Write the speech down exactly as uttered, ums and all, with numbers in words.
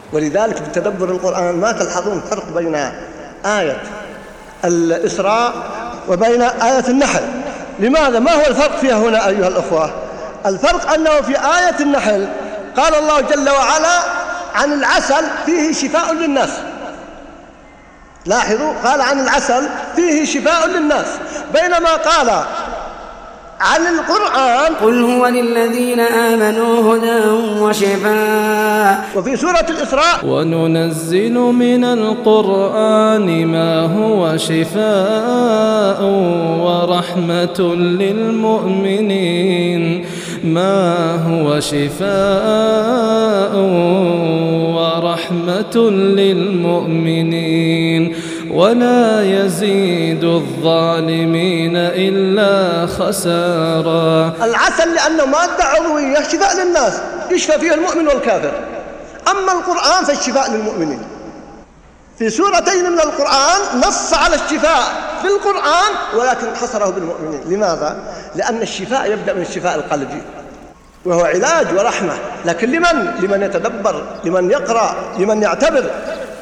ولذلك بتدبر القرآن ما تلحظون فرق بين آية الإسراء وبين آية النحل. لماذا؟ ما هو الفرق فيها هنا أيها الأخوة؟ الفرق أنه في آية النحل قال الله جل وعلا عن العسل فيه شفاء للناس. لاحظوا، قال عن العسل فيه شفاء للناس، بينما قال عن القرآن قل هو للذين آمنوا هدى وشفاء. وفي سورة الإسراء وننزل من القرآن ما هو شفاء ورحمة للمؤمنين ما هو شفاء ورحمة للمؤمنين ولا يزيد الظالمين إلا خسارا. العسل لأنه مادة عضوية شفاء للناس يشفى فيها المؤمن والكافر، أما القرآن فالشفاء للمؤمنين. في سورتين من القرآن نص على الشفاء في القرآن ولكن حصره بالمؤمنين. لماذا؟ لأن الشفاء يبدأ من الشفاء القلبي وهو علاج ورحمة، لكن لمن؟ لمن يتدبر، لمن يقرأ، لمن يعتبر.